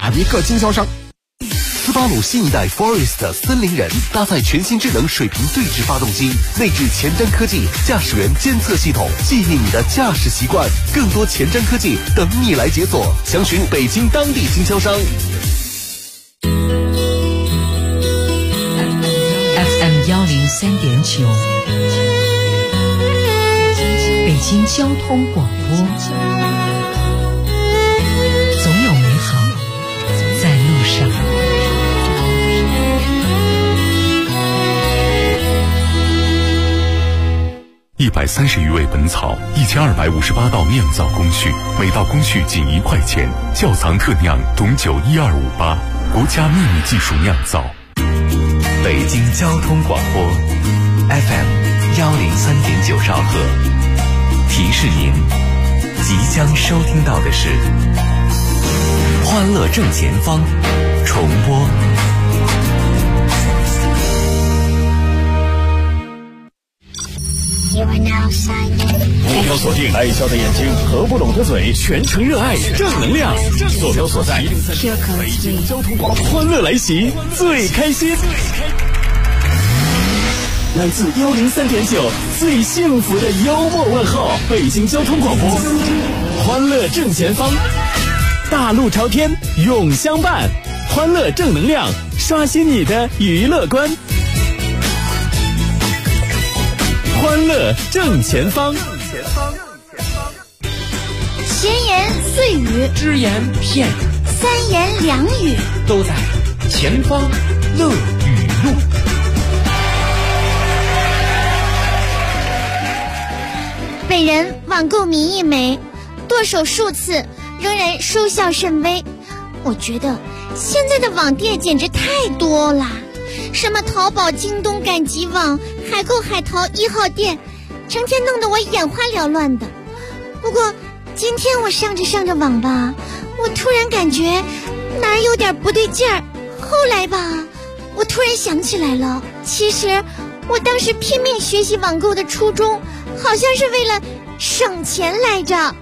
别个经销商。 斯巴鲁新一代 Forest 森林人搭载全新智能水平对置发动机，内置前瞻科技驾驶员监测系统，记忆你的驾驶习惯。更多前瞻科技等你来解锁，详询北京当地经销商。 FM 103.9，北京交通广播，总有美好在路上。 130余味本草，1258道酿造工序，每道工序仅1块钱。窖藏特酿董酒12588，国家秘密技术酿造。 北京交通广播 FM 103.9兆赫，提示您即将收听到的是欢乐正前方重播。 目标锁定爱笑的眼睛和不拢的嘴，全程热爱正能量。坐标所在北京交通广播，欢乐来袭，最开心。来自103.9最幸福的幽默问候，北京交通广播，欢乐正前方，大路朝天永相伴，欢乐正能量，刷新你的娱乐观。欢乐正前方， 闲言碎语， 只言片语， 三言两语， 都在前方乐语录。 本人网购迷一枚，剁手数次，仍然收效甚微。我觉得现在的网店简直太多了，什么淘宝、京东、赶集网、海购、海淘、1号店，成天弄得我眼花缭乱的。不过今天我上着网吧，我突然感觉哪儿有点不对劲儿。后来吧，我突然想起来了，其实我当时拼命学习网购的初衷，好像是为了省钱来着。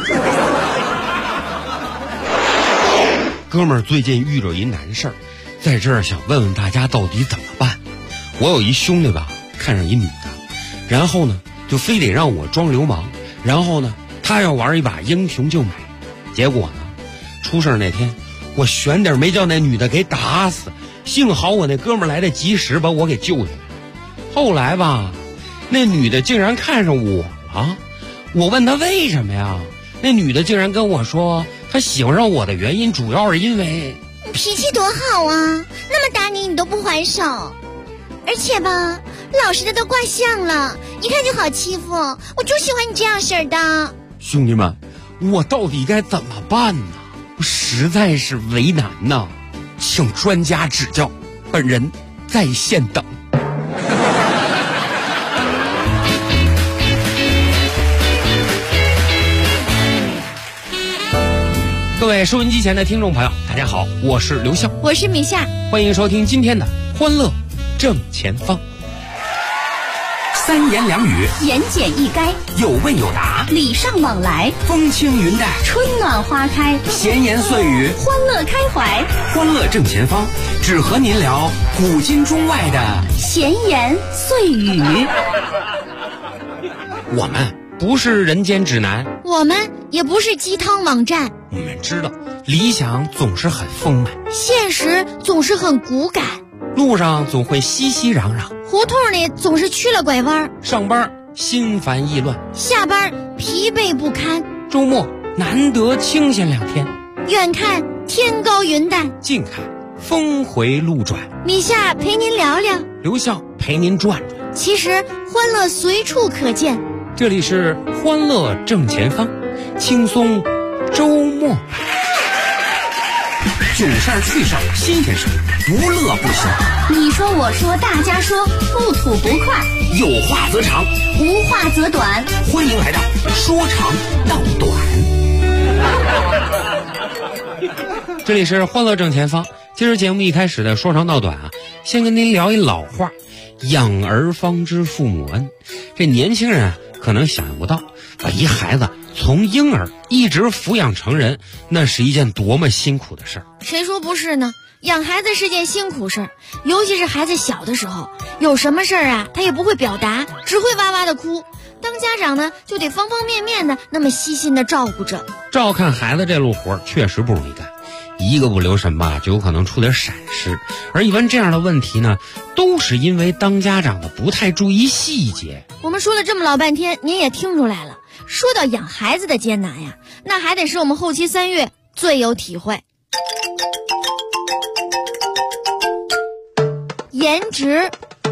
哥们儿最近遇着一难事儿，在这儿想问问大家到底怎么办。我有一兄弟吧，看上一女的，然后呢就非得让我装流氓，然后呢他要玩一把英雄救美。结果呢出事那天，我悬点没叫那女的给打死，幸好我那哥们儿来得及时把我给救下来。后来吧，那女的竟然看上我了，我问她为什么呀，那女的竟然跟我说她喜欢上我的原因主要是因为脾气多好啊，那么打你都不还手，而且吧老实的都挂相了，一看就好欺负，我就喜欢你这样式儿的。 兄弟们，我到底该怎么办呢？我实在是为难呐，请专家指教，本人在线等。各位收音机前的听众朋友，大家好，我是刘笑， 我是米夏， 欢迎收听今天的欢乐正前方。 三言两语， 言简意赅， 有问有答， 礼尚往来， 风轻云淡， 春暖花开， 闲言碎语， 欢乐开怀。 欢乐正前方，只和您聊古今中外的闲言碎语。 我们不是人间指南， 我们也不是鸡汤网站， 我们知道理想总是很丰满， 现实总是很骨感， 路上总会熙熙攘攘， 胡同里总是曲了拐弯， 上班心烦意乱， 下班疲惫不堪， 周末难得清闲2天， 远看天高云淡， 近看峰回路转。 米夏陪您聊聊， 刘笑陪您转转， 其实欢乐随处可见。 这里是欢乐正前方，轻松周末， 囧事儿趣事儿新鲜事儿，不乐不休。 你说我说大家说，不吐不快， 有话则长， 无话则短。 欢迎来到说长道短。 这里是欢乐正前方。今儿节目一开始的说长道短啊，先跟您聊一老话，养儿方知父母恩。这年轻人啊可能想象不到，把一孩子从婴儿一直抚养成人，那是一件多么辛苦的事儿。 谁说不是呢？养孩子是件辛苦事儿，尤其是孩子小的时候，有什么事儿啊，他也不会表达，只会哇哇的哭。当家长呢，就得方方面面的那么细心的照顾着。 照看孩子这路活确实不容易干，一个不留神吧，就有可能出点闪失。而一般这样的问题呢，都是因为当家长的不太注意细节。 我们说了这么老半天，您也听出来了。说到养孩子的艰难呀，那还得是我们后期3月最有体会。颜值。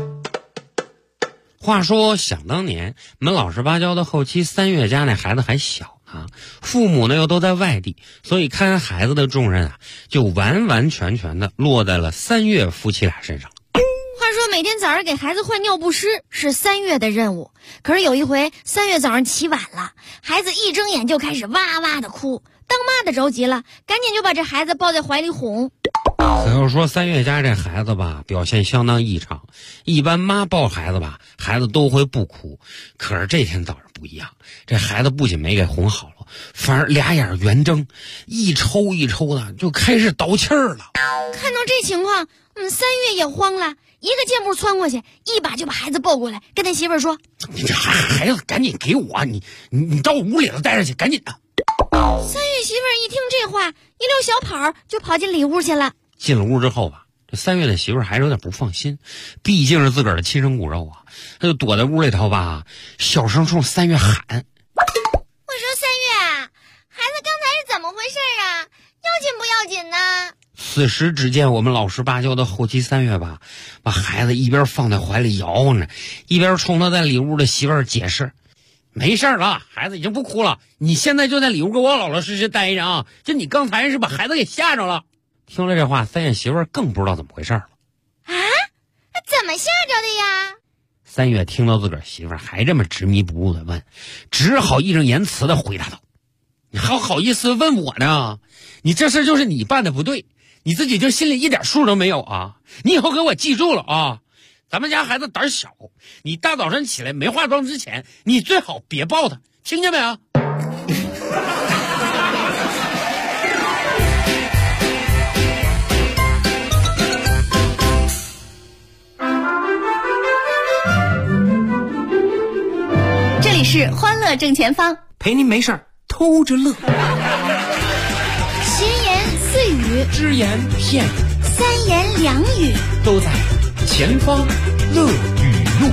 话说想当年，我们老实巴交的后期3月家那孩子还小啊，父母呢又都在外地，所以看孩子的重任啊，就完完全全的落在了3月夫妻俩身上。 话说每天早上给孩子换尿不湿是3月的任务，可是有一回3月早上起晚了，孩子一睁眼就开始哇哇的哭，当妈的着急了，赶紧就把这孩子抱在怀里哄。 可要说3月家这孩子吧，表现相当异常。一般妈抱孩子吧，孩子都会不哭，可是这天早上不一样，这孩子不仅没给哄好了，反而俩眼圆睁，一抽一抽的就开始倒气儿了。 看到这情况，3月也慌了，一个箭步窜过去，一把就把孩子抱过来，跟他媳妇儿说：“ 你这孩子赶紧给我，你到屋里头待着去，赶紧的。 ”3月媳妇儿一听这话，一溜小跑就跑进里屋去了。 进了屋之后吧，这3月的媳妇儿还是有点不放心，毕竟是自个儿的亲生骨肉啊，他就躲在屋里头吧，小声冲3月喊：“ 我说3月啊，孩子刚才是怎么回事啊？要紧不要紧呢？” 此时只见我们老实巴交的后期3月吧，把孩子一边放在怀里摇晃着，一边冲他在里屋的媳妇儿解释：“没事了，孩子已经不哭了，你现在就在里屋给我老老实实待着啊！就你刚才是把孩子给吓着了。”听了这话，3月媳妇儿更不知道怎么回事了。 啊？怎么吓着的呀 ？3月听到自个儿媳妇儿还这么执迷不悟的问，只好义正言辞的回答道：“你还好意思问我呢？你这事就是你办的不对，你自己就心里一点数都没有啊！你以后给我记住了啊！咱们家孩子胆小，你大早上起来没化妆之前，你最好别抱他，听见没有？” 这里是欢乐正前方， 陪您没事儿偷着乐。 闲言碎语， 只言片语 ，3言2语都在前方乐语录。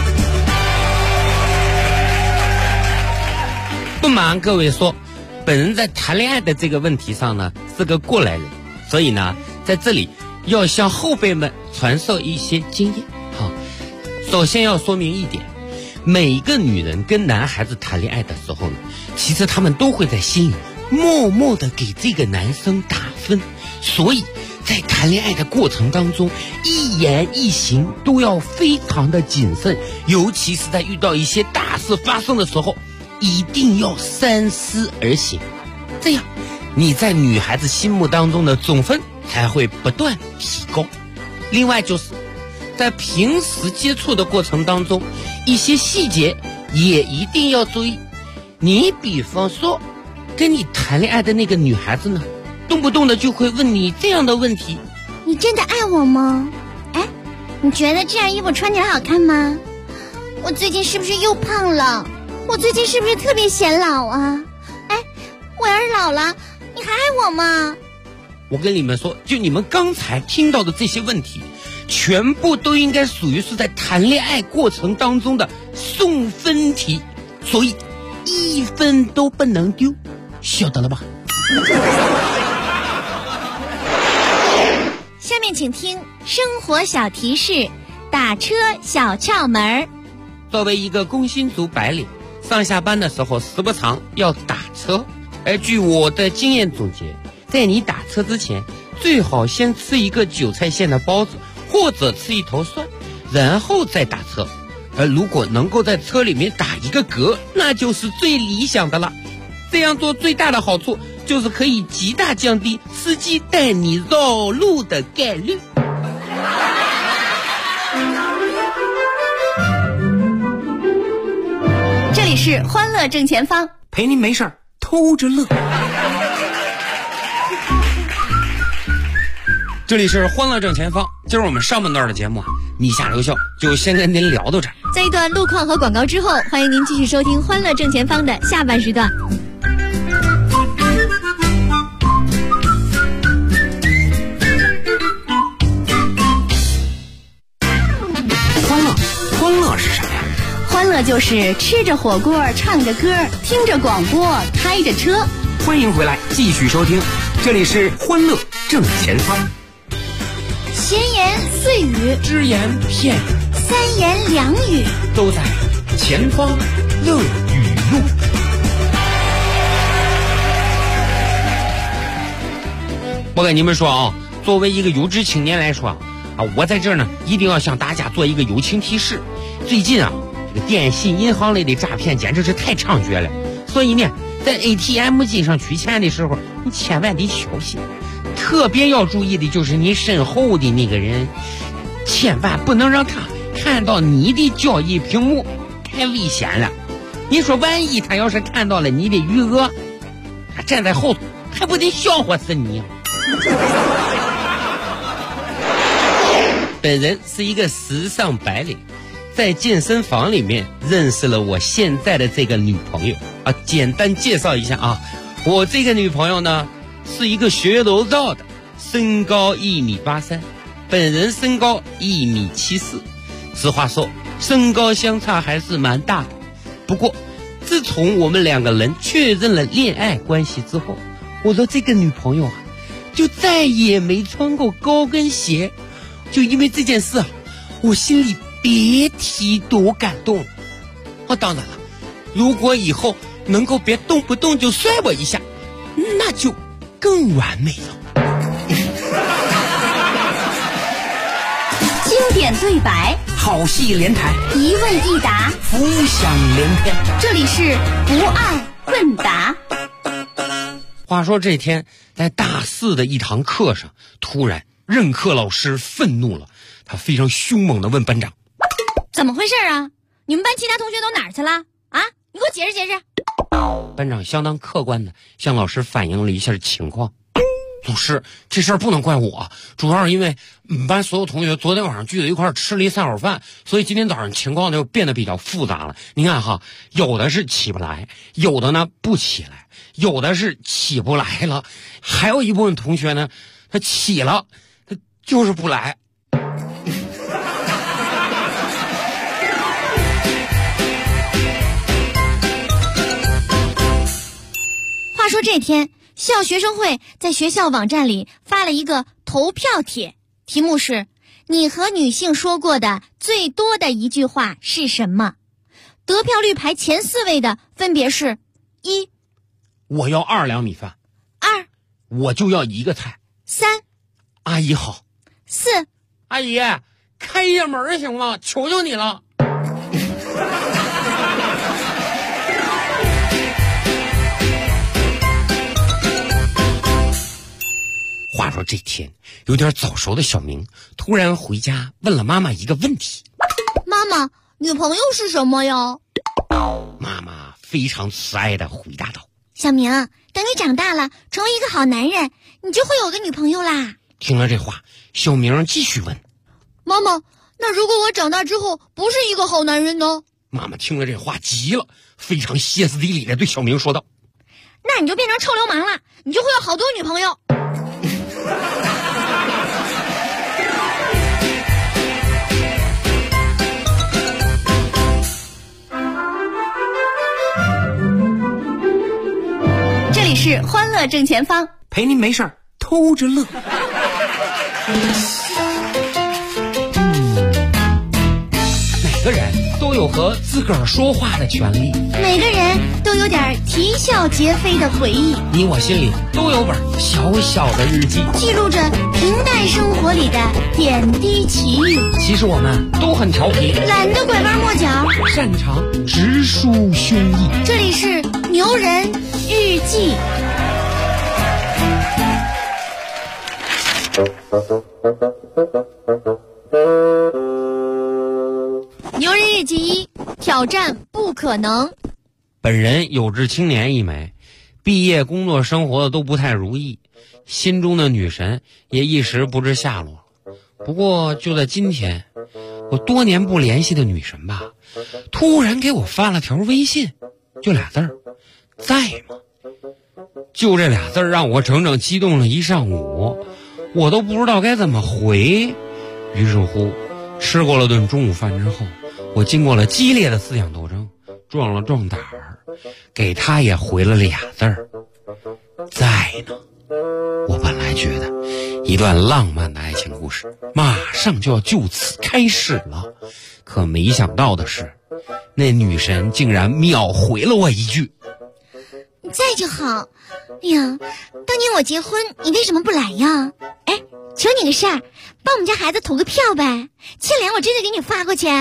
不瞒各位说，本人在谈恋爱的这个问题上呢是个过来人，所以呢在这里要向后辈们传授一些经验。好，首先要说明一点，每一个女人跟男孩子谈恋爱的时候呢，其实他们都会在心里默默的给这个男生打分，所以在谈恋爱的过程当中，一言一行都要非常的谨慎，尤其是在遇到一些大事发生的时候，一定要三思而行，这样你在女孩子心目当中的总分才会不断提高。另外就是在平时接触的过程当中，一些细节也一定要注意。你比方说跟你谈恋爱的那个女孩子呢，动不动的就会问你这样的问题： 你真的爱我吗？哎，你觉得这样衣服穿起来好看吗？我最近是不是又胖了？我最近是不是特别显老啊？哎，我要是老了，你还爱我吗？ 我跟你们说，就你们刚才听到的这些问题，全部都应该属于是在谈恋爱过程当中的送分题，所以1分都不能丢，晓得了吧？ 下面请听生活小提示，打车小窍门。 作为一个工薪族白领，上下班的时候时不常要打车。而据我的经验总结，在你打车之前，最好先吃一个韭菜馅的包子，或者吃一头蒜，然后再打车。而如果能够在车里面打一个嗝，那就是最理想的了。这样做最大的好处就是可以极大降低司机带你绕路的概率。 这里是欢乐正前方， 陪您没事儿偷着乐。 这里是欢乐正前方，今儿我们上半段的节目你下留校就先跟您聊到这儿。 在一段路况和广告之后，欢迎您继续收听欢乐正前方的下半时段。 欢乐是啥呀？ 欢乐就是吃着火锅，唱着歌，听着广播，开着车。 欢迎回来，继续收听，这里是欢乐正前方。 闲言碎语， 只言片语， 三言两语， 都在前方乐语录。 我跟你们说啊，作为一个有志青年来说我在这儿呢一定要向大家做一个友情提示。最近这个电信银行类的诈骗简直是太猖獗了，所以呢在 ATM 机上取钱的时候你千万得小心，特别要注意的就是你身后的那个人，千万不能让他看到你的交易屏幕，太危险了。你说万一他要是看到了你的余额，他站在后头还不得笑话死你本人是一个时尚白领，在健身房里面认识了我现在的这个女朋友简单介绍一下我这个女朋友呢是一个学柔道的，身高1.83米，本人身高1.74米。实话说，身高相差还是蛮大的。不过自从我们两个人确认了恋爱关系之后，我的这个女朋友就再也没穿过高跟鞋。就因为这件事我心里别提多感动。当然了，如果以后能够别动不动就摔我一下，那就更完美了。 经典对白， 好戏连台， 一问一答， 浮想联翩。 这里是不爱问答。 话说这天在大四的一堂课上，突然任课老师愤怒了，他非常凶猛地问班长： 怎么回事啊？你们班其他同学都哪儿去了啊？你给我解释解释。 班长相当客观地向老师反映了一下情况。老师，这事儿不能怪我，主要是因为班所有同学昨天晚上聚在一块儿吃了一3碗饭，所以今天早上情况就变得比较复杂了。你看有的是起不来，有的呢不起来，有的是起不来了，还有一部分同学呢他起了，他就是不来。 话说这天，校学生会在学校网站里发了一个投票帖，题目是你和女性说过的最多的一句话是什么？得票率排前4位的分别是：1 我要2两米饭 ，2 我就要1个菜 ，3 阿姨好 ，4 阿姨开夜门行吗？求求你了。话说这天有点早熟的小明突然回家问了妈妈一个问题： 妈妈，女朋友是什么呀？ 妈妈非常慈爱地回答道： 小明，等你长大了成为一个好男人，你就会有个女朋友啦。 听了这话，小明继续问： 妈妈，那如果我长大之后不是一个好男人呢？ 妈妈听了这话急了，非常歇斯底里地对小明说道： 那你就变成臭流氓了，你就会有好多女朋友。 这里是欢乐正前方， 陪您没事儿偷着乐。 每个人都有和自个儿说话的权利， 每个人都有点啼笑皆非的回忆， 你我心里都有本小小的日记， 记录着平淡生活里的点滴奇遇。 其实我们都很调皮， 懒得拐弯抹角， 擅长直抒胸臆。 这里是牛人日记。牛人日记1，挑战不可能。 本人有志青年一枚，毕业工作生活的都不太如意，心中的女神也一时不知下落。不过就在今天，我多年不联系的女神吧，突然给我发了条微信，就俩字儿，在吗？就这俩字儿让我整整激动了一上午，我都不知道该怎么回。于是乎，吃过了顿中午饭之后，我经过了激烈的思想斗争，壮了壮胆儿，给他也回了俩字儿，在呢。我本来觉得一段浪漫的爱情故事马上就要就此开始了，可没想到的是，那女神竟然秒回了我一句， 在就好。哎呀，当年我结婚你为什么不来呀？哎，求你个事儿，帮我们家孩子投个票呗，签联我真的给你发过去。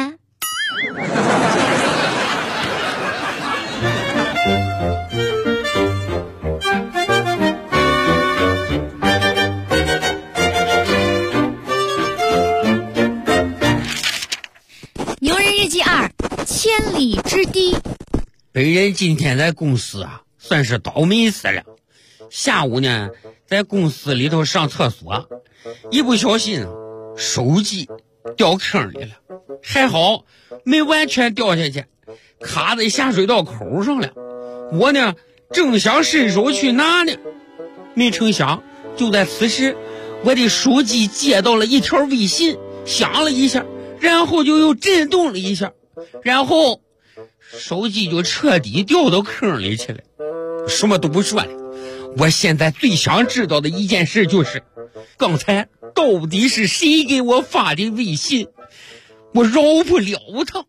牛人日记2，千里之堤。 本人今天在公司啊，算是倒霉死了。下午呢，在公司里头上厕所，一不小心手机掉坑里了，还好没完全掉下去，卡在下水道口上了。我呢正想伸手去拿呢，没成想就在此时，我的手机接到了一条微信，响了一下，然后就又震动了一下，然后手机就彻底掉到坑里去了。什么都不说了，我现在最想知道的一件事就是，刚才到底是谁给我发的微信？我饶不了他。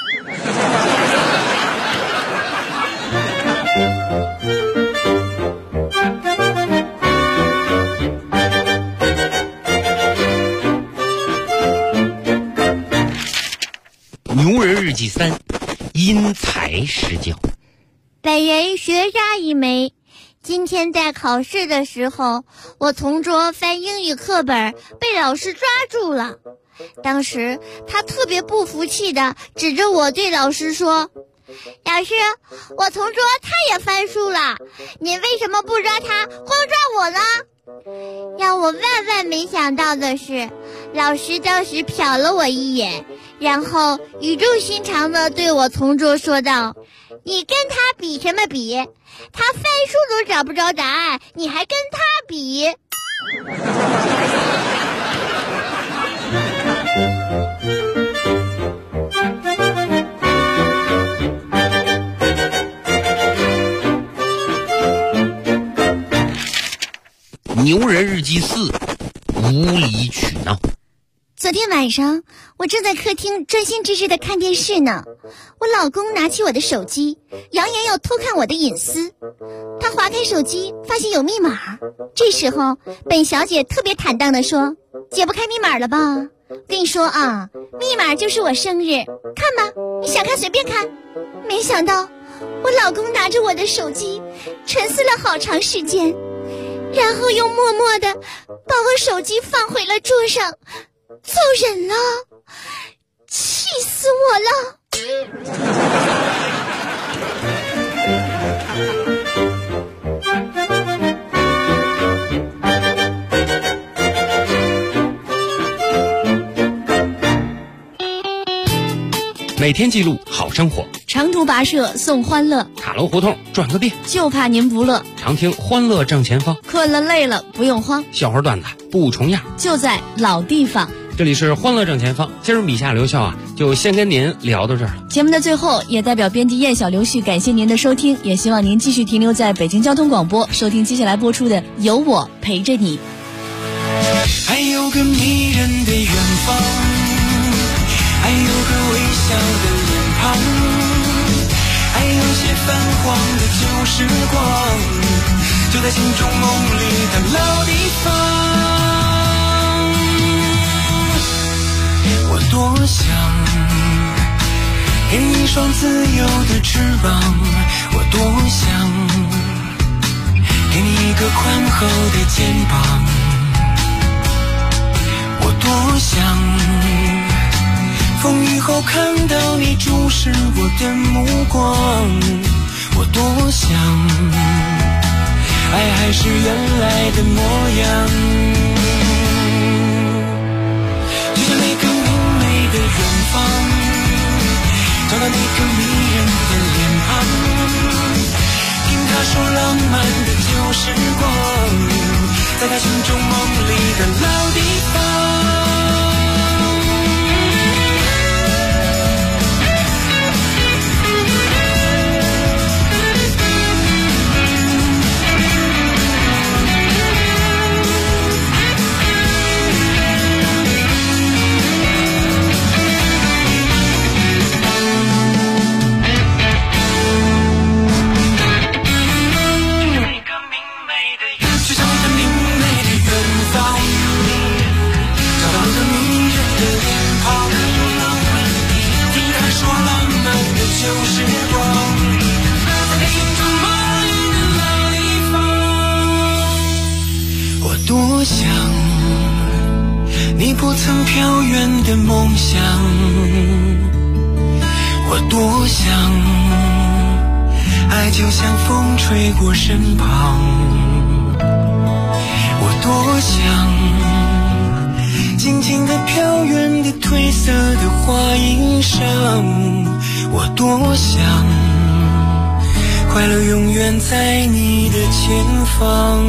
牛人日记3，因材施教。 本人学渣一枚。今天在考试的时候，我同桌翻英语课本被老师抓住了。当时他特别不服气的指着我对老师说，老师，我同桌他也翻书了，您为什么不抓他，光抓我呢？让我万万没想到的是，老师当时瞟了我一眼，然后语重心长地对我同桌说道，你跟他比什么比？他翻书都找不着答案，你还跟他比？ 牛人日记4，无理取闹。 昨天晚上我正在客厅专心致志地看电视呢，我老公拿起我的手机，扬言要偷看我的隐私。他划开手机，发现有密码。这时候本小姐特别坦荡地说，解不开密码了吧？跟你说啊，密码就是我生日，看吧，你想看随便看。没想到我老公拿着我的手机沉思了好长时间，然后又默默地把我手机放回了桌上，走人了，气死我了。 每天记录好生活， 长途跋涉送欢乐， 塔楼胡同转个遍， 就怕您不乐。 常听欢乐正前方， 困了累了不用慌， 笑话段子不重样， 就在老地方。 这里是欢乐正前方，今儿米夏刘笑啊，就先跟您聊到这儿了。 节目的最后，也代表编辑燕小刘旭感谢您的收听，也希望您继续停留在北京交通广播，收听接下来播出的《有我陪着你》。 还有个迷人的远方，还有个微笑的脸庞，还有些泛黄的旧时光，就在心中梦里的老地方。我多想给你一双自由的翅膀，我多想给你一个宽厚的肩膀，我多想风雨后看到你注视我的目光， 我多想爱还是原来的模样，就像那个明媚的远方，找到那个迷人的脸庞，听他说浪漫的旧时光，在他心中梦里的老地方。旧时光，在心中梦里的老地方。我多想你不曾飘远的梦想，我多想爱就像风吹过身旁，我多想静静地飘远的褪色的花衣裳，我多想快乐永远在你的前方。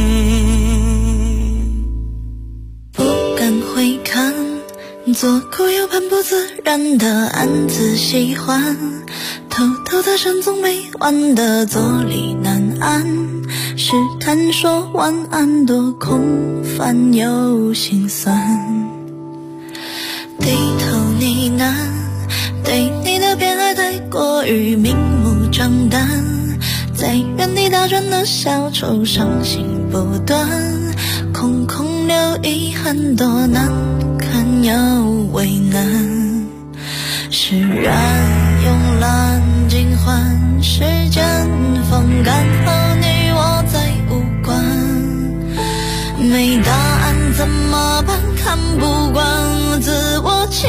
不敢回看，左顾右盼不自然的暗自喜欢，偷偷的深总没完的坐立难安，试探说晚安多空泛又心酸，低头呢喃，对你的偏爱太过于明目张胆，在原地打转的小丑伤心不断，空空留遗憾多难堪又为难，释然慵懒尽欢，时间风干后你我再无关，没答案怎么办，看不惯自我欺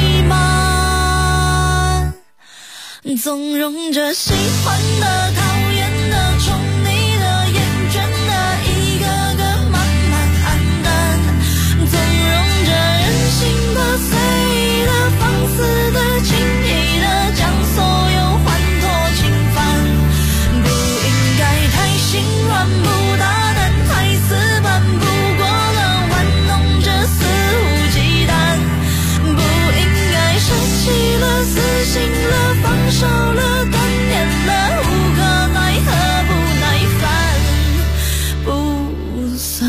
瞒，纵容着喜欢的讨厌的宠你的厌倦的一个个慢慢黯淡，纵容着任性的随的放肆的轻易的将所有欢脱侵犯，不应该太心软不大胆太死板，不过了玩弄着肆无忌惮，不应该舍弃了死心了放手了断念了无可奈何不耐烦不算，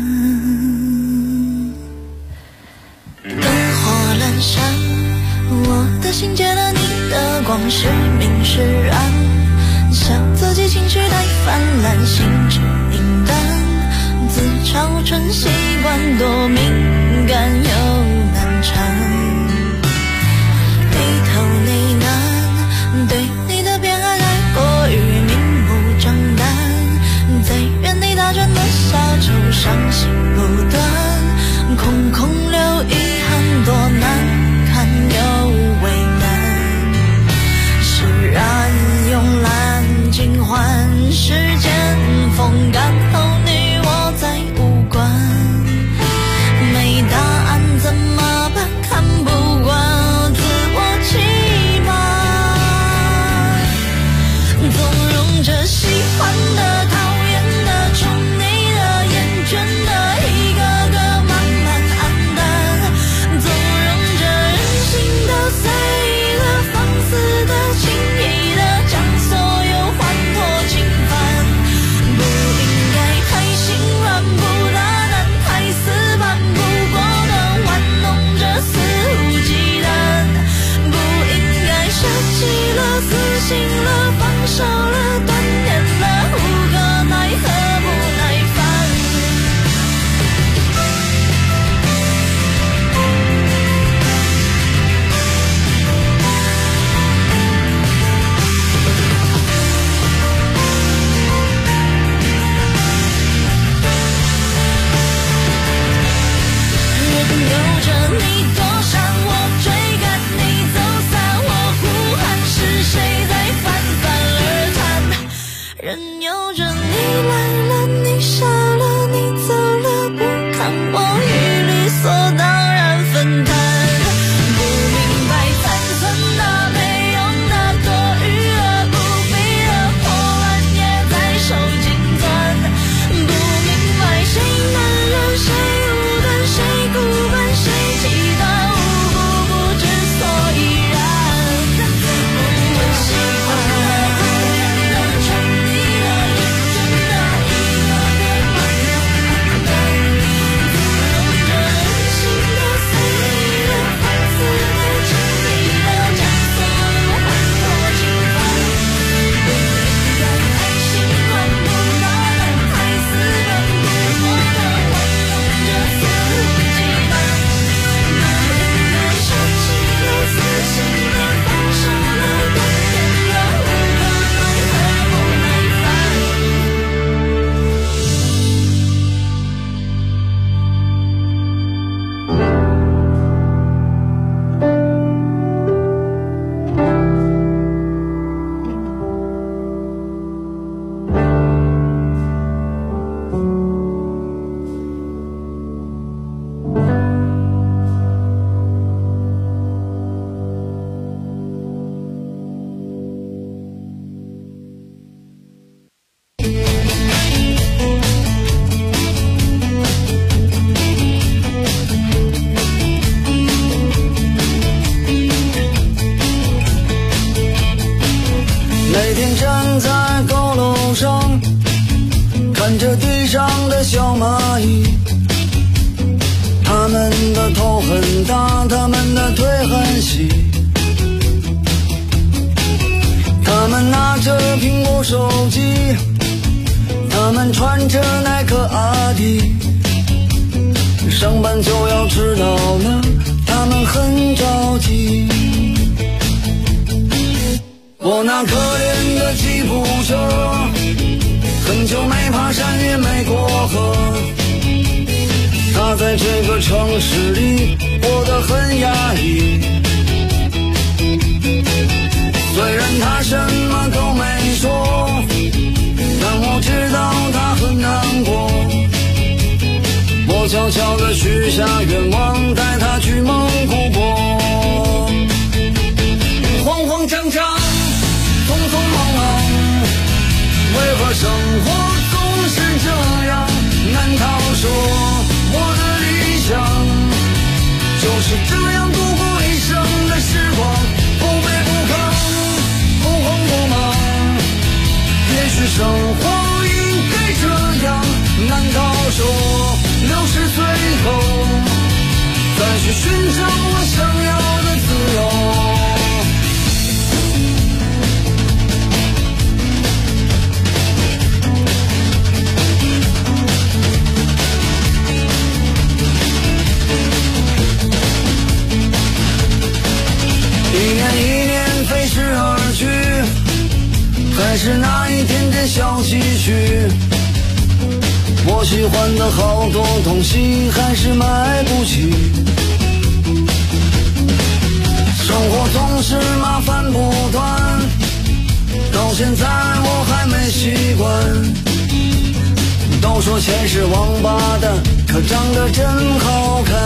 灯火阑珊，我的心借了你的光，是明是暗，笑自己情绪太泛滥，心智凌淡，自嘲成习惯，多敏感又难缠，低头呢喃，对你的偏爱太过于明目张胆，在原地打转的小丑伤心不断，空空留遗憾多难堪又为难，释然慵懒尽欢，时间风干后你我再无关，没答案怎么办，看不惯自我欺瞒，纵容着喜欢的讨厌的宠你的厌倦的一个个慢慢黯淡，纵容着任性的随的放肆的轻易的将所有欢脱侵犯，不应该太心软不大胆太死板，不过的玩弄着肆无忌惮，不应该舍弃了死心了放手了断念了无可奈何不耐烦，任由着你躲闪，我追赶你走散，我呼喊是谁在反反而谈， 任由着你来了，你傻了，你走了，不看我与理所当然分摊。不明白残存的没用的多余的不必的破烂也在手紧攥。不明白谁男人谁无端谁孤本谁极端无故不知所以然。我喜欢的爱的沉迷的认真的一个个慢慢的自由着任性的随意的放肆的轻易的将所有欢乐侵犯。不应该太习惯不大胆太私人不过的玩弄着肆无忌惮。不应该伤心的撕心的放手了断片的无可奈何不耐烦。 那天站在高楼上，看着地上的小蚂蚁，它们的头很大，它们的腿很细，它们拿着苹果手机，它们穿着耐克阿迪，上班就要迟到了，它们很着急。我那可怜的吉普车，很久没爬山也没过河，它在这个城市里活得很压抑。虽然它什么都没说，但我知道它很难过。我悄悄地许下愿望，带它去蒙古国。慌慌张张匆匆忙忙，为何生活总是这样？难道说我的理想就是这样度过一生的时光？不卑不亢，不慌不忙，也许生活应该这样。难道说60岁后再去寻找我想要的自由？一年飞逝而去，还是那一点点小积蓄。我喜欢的好多东西还是买不起，生活总是麻烦不断，到现在我还没习惯。都说钱是王八蛋，可长得真好看。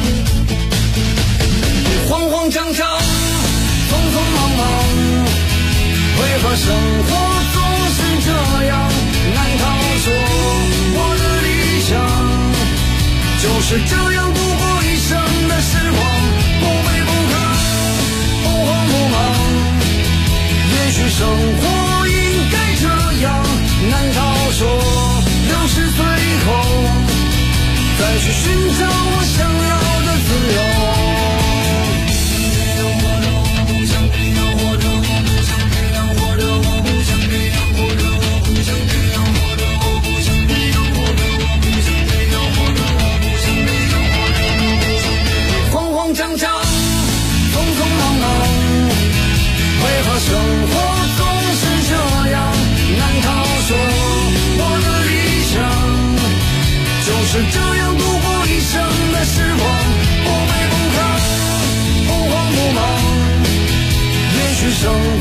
慌慌张张匆匆忙忙，为何生活总是这样？难道说我的理想就是这样度过一生的时光？不卑不亢，不慌不忙，也许生活应该这样。难道说60岁后再去寻找我想要的自由？张张匆匆忙忙，为何生活总是这样？难道说我的理想就是这样度过一生的时光？不卑不亢，不慌不忙，也许生